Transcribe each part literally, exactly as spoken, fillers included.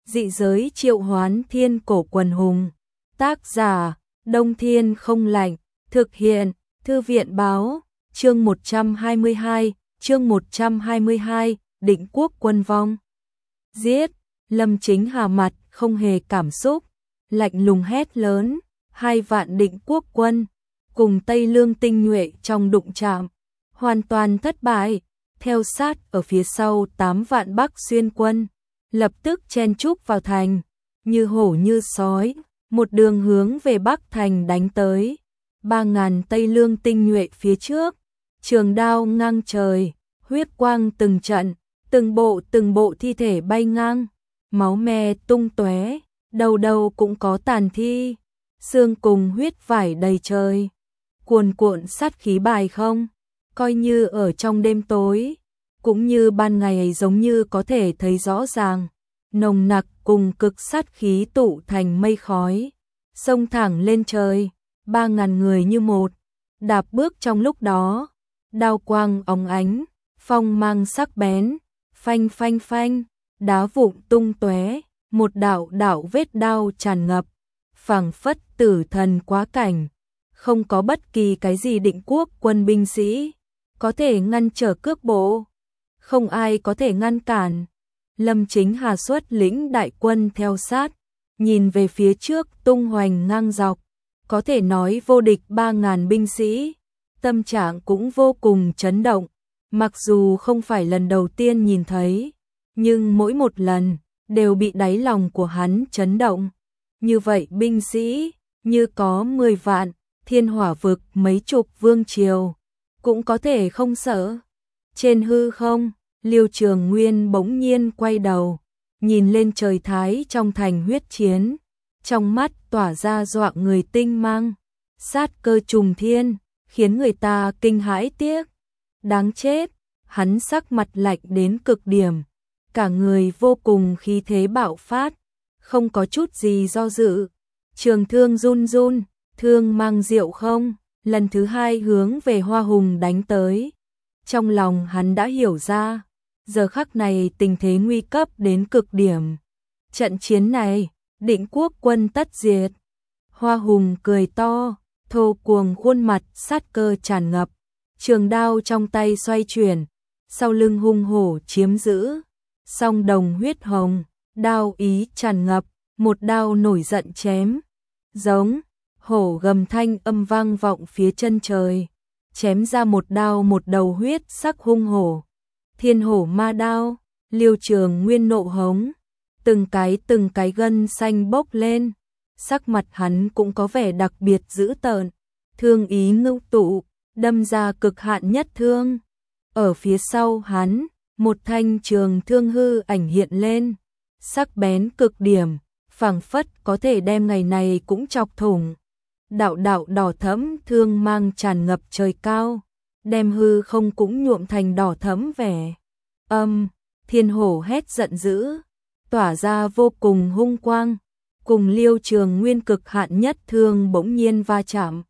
Dị giới triệu hoán thiên cổ quần hùng. Tác giả, Đông Thiên không lạnh. Thực hiện, Thư viện báo. Chương một trăm hai mươi hai, chương một trăm hai mươi hai, Định Quốc quân vong. Giết, Lâm Chính Hà mặt không hề cảm xúc, lạnh lùng hét lớn, hai vạn Định Quốc quân, cùng Tây Lương tinh nhuệ trong đụng chạm, hoàn toàn thất bại, theo sát ở phía sau tám vạn Bắc Xuyên quân, lập tức chen chúc vào thành, như hổ như sói, một đường hướng về Bắc thành đánh tới. Ba ngàn Tây Lương tinh nhuệ phía trước, trường đao ngang trời, huyết quang từng trận, từng bộ từng bộ thi thể bay ngang, máu me tung tóe, đầu đầu cũng có tàn thi, xương cùng huyết vải đầy trời, cuồn cuộn sát khí bài không, coi như ở trong đêm tối, cũng như ban ngày giống như có thể thấy rõ ràng, nồng nặc cùng cực sát khí tụ thành mây khói, xông thẳng lên trời. Ba ngàn người như một, đạp bước trong lúc đó, đao quang óng ánh, phong mang sắc bén, phanh phanh phanh, đá vụn tung tóe, một đạo đạo vết đao tràn ngập, phảng phất tử thần quá cảnh, không có bất kỳ cái gì Định Quốc quân binh sĩ có thể ngăn trở cước bộ, không ai có thể ngăn cản. Lâm Chính Hà xuất lĩnh đại quân theo sát, nhìn về phía trước tung hoành ngang dọc, có thể nói vô địch ba ngàn binh sĩ, tâm trạng cũng vô cùng chấn động, mặc dù không phải lần đầu tiên nhìn thấy, nhưng mỗi một lần đều bị đáy lòng của hắn chấn động. Như vậy binh sĩ, như có mười vạn, thiên hỏa vực mấy chục vương triều, cũng có thể không sợ. Trên hư không, Liêu Trường Nguyên bỗng nhiên quay đầu, nhìn lên trời thái trong thành huyết chiến. Trong mắt tỏa ra dọa người tinh mang, sát cơ trùng thiên, khiến người ta kinh hãi tiếc. Đáng chết, hắn sắc mặt lạnh đến cực điểm, cả người vô cùng khí thế bạo phát, không có chút gì do dự. Trường thương run run, thương mang diệu không, lần thứ hai hướng về Hoa Hùng đánh tới. Trong lòng hắn đã hiểu ra, giờ khắc này tình thế nguy cấp đến cực điểm. Trận chiến này, Định Quốc quân tất diệt. Hoa Hùng cười to, thô cuồng khuôn mặt sát cơ tràn ngập, trường đao trong tay xoay chuyển, sau lưng hung hổ chiếm giữ, song đồng huyết hồng, đao ý tràn ngập, một đao nổi giận chém, giống, hổ gầm thanh âm vang vọng phía chân trời, chém ra một đao một đầu huyết sắc hung hổ, thiên hổ ma đao. Liêu Trường Nguyên nộ hống, từng cái từng cái gân xanh bốc lên, sắc mặt hắn cũng có vẻ đặc biệt dữ tợn, thương ý ngưu tụ, đâm ra cực hạn nhất thương. Ở phía sau hắn, một thanh trường thương hư ảnh hiện lên, sắc bén cực điểm, phảng phất có thể đem ngày này cũng chọc thủng. Đạo đạo đỏ thẫm thương mang tràn ngập trời cao, đem hư không cũng nhuộm thành đỏ thẫm vẻ. Âm, thiên hổ hét giận dữ, tỏa ra vô cùng hung quang, cùng Liêu Trường Nguyên cực hạn nhất thương bỗng nhiên va chạm.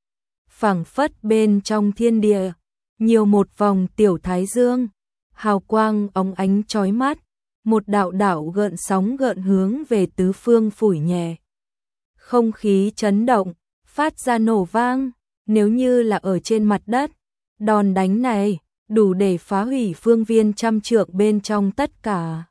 Phảng phất bên trong thiên địa, nhiều một vòng tiểu thái dương, hào quang óng ánh chói mắt, một đạo đạo gợn sóng gợn hướng về tứ phương phủi nhẹ. Không khí chấn động, phát ra nổ vang, nếu như là ở trên mặt đất, đòn đánh này đủ để phá hủy phương viên trăm trượng bên trong tất cả.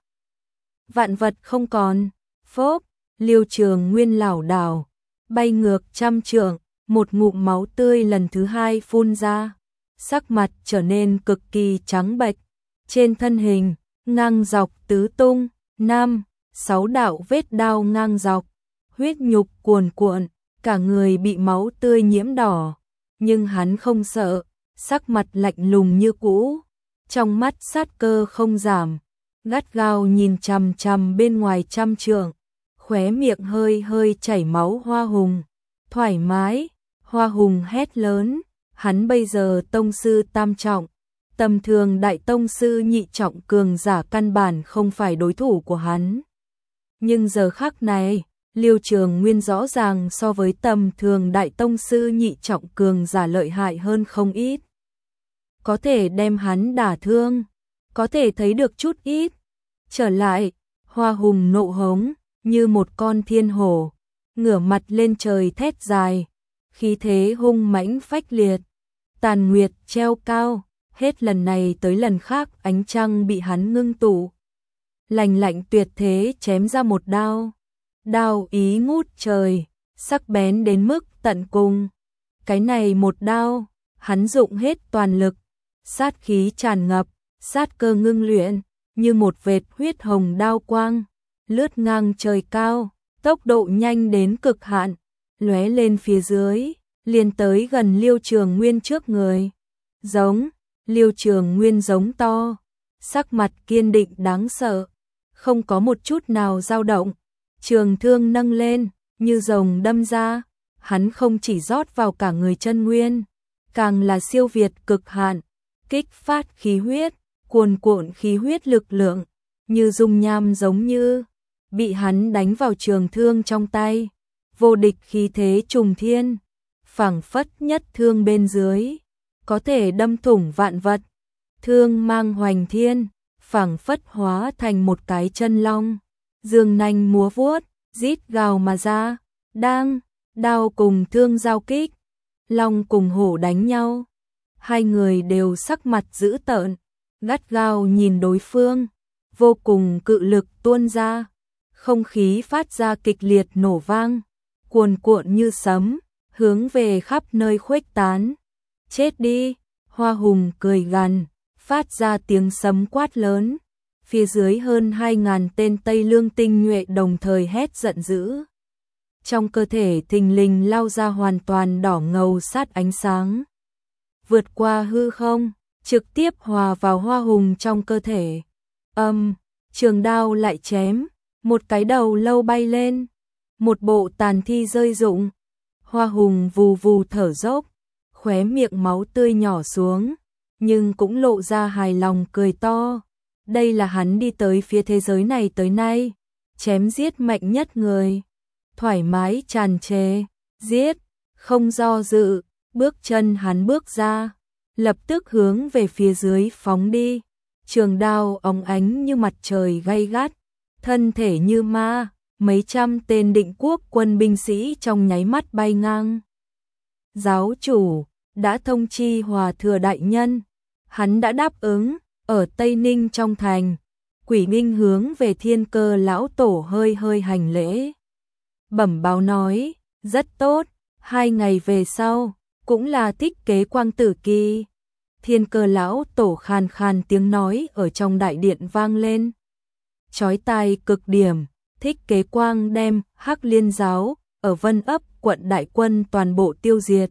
Vạn vật không còn, phốp, Liêu Trường Nguyên lảo đảo, bay ngược trăm trượng, một ngụm máu tươi lần thứ hai phun ra, sắc mặt trở nên cực kỳ trắng bệch, trên thân hình, ngang dọc tứ tung, năm, sáu đạo vết đao ngang dọc, huyết nhục cuồn cuộn, cả người bị máu tươi nhiễm đỏ, nhưng hắn không sợ, sắc mặt lạnh lùng như cũ, trong mắt sát cơ không giảm, gắt gao nhìn chằm chằm bên ngoài trăm trượng, khóe miệng hơi hơi chảy máu. Hoa Hùng, thoải mái, Hoa Hùng hét lớn, hắn bây giờ tông sư tam trọng, tầm thường đại tông sư nhị trọng cường giả căn bản không phải đối thủ của hắn. Nhưng giờ khắc này, Liêu Trường Nguyên rõ ràng so với tầm thường đại tông sư nhị trọng cường giả lợi hại hơn không ít. Có thể đem hắn đả thương, có thể thấy được chút ít. Trở lại, Hoa Hùng nộ hống, như một con thiên hổ, ngửa mặt lên trời thét dài, khí thế hung mãnh phách liệt. Tàn nguyệt treo cao, hết lần này tới lần khác ánh trăng bị hắn ngưng tụ. Lành lạnh tuyệt thế chém ra một đao, đao ý ngút trời, sắc bén đến mức tận cùng. Cái này một đao, hắn dụng hết toàn lực, sát khí tràn ngập, sát cơ ngưng luyện, như một vệt huyết hồng đao quang, lướt ngang trời cao, tốc độ nhanh đến cực hạn, lóe lên phía dưới, liền tới gần Liêu Trường Nguyên trước người. Giống, Liêu Trường Nguyên giống to, sắc mặt kiên định đáng sợ, không có một chút nào dao động, trường thương nâng lên, như rồng đâm ra, hắn không chỉ rót vào cả người chân nguyên, càng là siêu việt cực hạn, kích phát khí huyết, cuồn cuộn khí huyết lực lượng, như dung nham giống như bị hắn đánh vào trường thương trong tay, vô địch khí thế trùng thiên, phảng phất nhất thương bên dưới, có thể đâm thủng vạn vật, thương mang hoành thiên, phảng phất hóa thành một cái chân long, dương nanh múa vuốt, rít gào mà ra, đang, đao cùng thương giao kích, long cùng hổ đánh nhau, hai người đều sắc mặt dữ tợn, gắt gao nhìn đối phương, vô cùng cự lực tuôn ra, không khí phát ra kịch liệt nổ vang, cuồn cuộn như sấm, hướng về khắp nơi khuếch tán. Chết đi, Hoa Hùng cười gằn, phát ra tiếng sấm quát lớn, phía dưới hơn hai ngàn tên Tây Lương tinh nhuệ đồng thời hét giận dữ. Trong cơ thể thình lình lao ra hoàn toàn đỏ ngầu sát ánh sáng, vượt qua hư không, trực tiếp hòa vào Hoa Hùng trong cơ thể. Âm, trường đao lại chém, một cái đầu lâu bay lên, một bộ tàn thi rơi rụng. Hoa Hùng vù vù thở dốc, khóe miệng máu tươi nhỏ xuống, nhưng cũng lộ ra hài lòng cười to. Đây là hắn đi tới phía thế giới này tới nay, chém giết mạnh nhất người, thoải mái tràn trề, giết, không do dự, bước chân hắn bước ra, lập tức hướng về phía dưới phóng đi, trường đao óng ánh như mặt trời gay gắt, thân thể như ma, mấy trăm tên Định Quốc quân binh sĩ trong nháy mắt bay ngang. Giáo chủ, đã thông chi Hòa Thừa đại nhân, hắn đã đáp ứng, ở Tây Ninh trong thành. Quỷ Nghinh hướng về Thiên Cơ lão tổ hơi hơi hành lễ, bẩm báo nói, rất tốt, hai ngày về sau, cũng là Thích Kế Quang tử kỳ. Thiên Cơ lão tổ khàn khàn tiếng nói ở trong đại điện vang lên, chói tai cực điểm. Thích Kế Quang đem Hắc Liên giáo ở Vân Ấp quận đại quân toàn bộ tiêu diệt.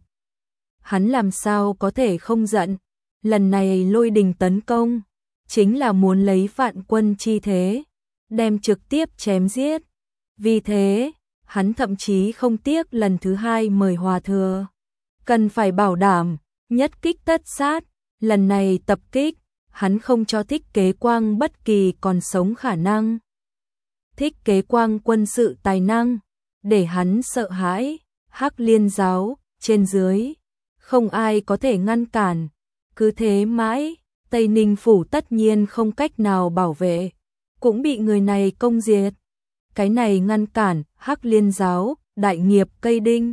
Hắn làm sao có thể không giận, lần này lôi đình tấn công, chính là muốn lấy vạn quân chi thế, đem trực tiếp chém giết. Vì thế, hắn thậm chí không tiếc lần thứ hai mời Hòa Thừa. Cần phải bảo đảm, nhất kích tất sát, lần này tập kích, hắn không cho Thích Kế Quang bất kỳ còn sống khả năng. Thích Kế Quang quân sự tài năng, để hắn sợ hãi, Hắc Liên giáo, trên dưới, không ai có thể ngăn cản, cứ thế mãi, Tây Ninh phủ tất nhiên không cách nào bảo vệ, cũng bị người này công diệt. Cái này ngăn cản, Hắc Liên giáo, đại nghiệp cây đinh.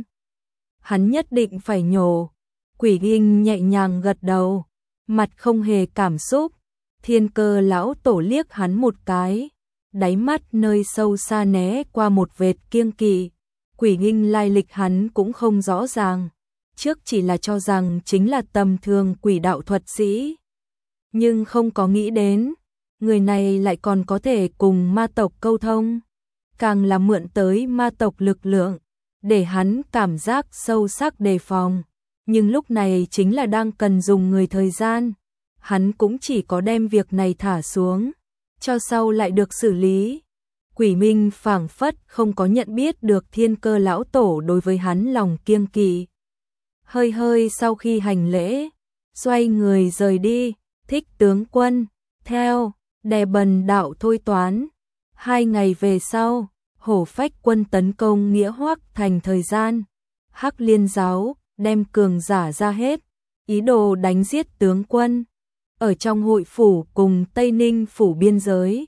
Hắn nhất định phải nhổ. Quỷ Nghinh nhẹ nhàng gật đầu, mặt không hề cảm xúc. Thiên Cơ lão tổ liếc hắn một cái, đáy mắt nơi sâu xa né qua một vệt kiêng kỵ. Quỷ Nghinh lai lịch hắn cũng không rõ ràng, trước chỉ là cho rằng chính là tầm thường quỷ đạo thuật sĩ, nhưng không có nghĩ đến, người này lại còn có thể cùng ma tộc câu thông, càng là mượn tới ma tộc lực lượng, để hắn cảm giác sâu sắc đề phòng. Nhưng lúc này chính là đang cần dùng người thời gian, hắn cũng chỉ có đem việc này thả xuống, cho sau lại được xử lý. Quỷ Minh phảng phất không có nhận biết được Thiên Cơ lão tổ đối với hắn lòng kiêng kỵ. Hơi hơi sau khi hành lễ, xoay người rời đi. Thích tướng quân, theo, đè bần đạo thôi toán. Hai ngày về sau, Hổ Phách quân tấn công Nghĩa Hoắc thành thời gian. Hắc Liên giáo đem cường giả ra hết, ý đồ đánh giết tướng quân. Ở trong hội phủ cùng Tây Ninh phủ biên giới,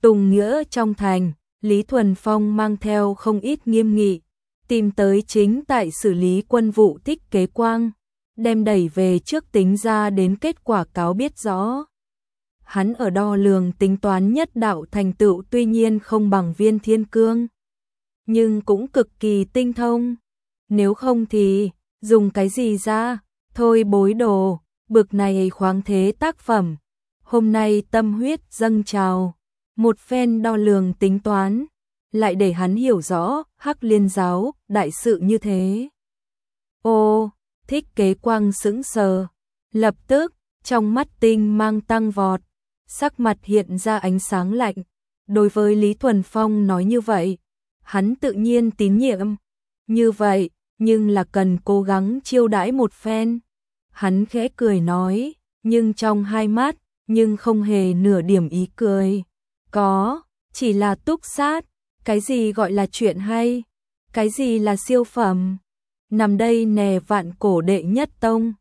Tùng Nghĩa trong thành, Lý Thuần Phong mang theo không ít nghiêm nghị, tìm tới chính tại xử lý quân vụ Thích Kế Quang, đem đẩy về trước tính ra đến kết quả cáo biết rõ. Hắn ở đo lường tính toán nhất đạo thành tựu tuy nhiên không bằng Viên Thiên Cương, nhưng cũng cực kỳ tinh thông. Nếu không thì, dùng cái gì ra, thôi bối đồ, bực này khoáng thế tác phẩm. Hôm nay tâm huyết dâng trào, một phen đo lường tính toán, lại để hắn hiểu rõ Hắc Liên giáo đại sự như thế. Ô, Thích Kế Quang sững sờ, lập tức trong mắt tinh mang tăng vọt, sắc mặt hiện ra ánh sáng lạnh. Đối với Lý Thuần Phong nói như vậy, hắn tự nhiên tín nhiệm. Như vậy, nhưng là cần cố gắng chiêu đãi một phen. Hắn khẽ cười nói, nhưng trong hai mắt, nhưng không hề nửa điểm ý cười. Có, chỉ là túc sát. Cái gì gọi là chuyện hay? Cái gì là siêu phẩm? Nằm đây nè vạn cổ đệ nhất tông.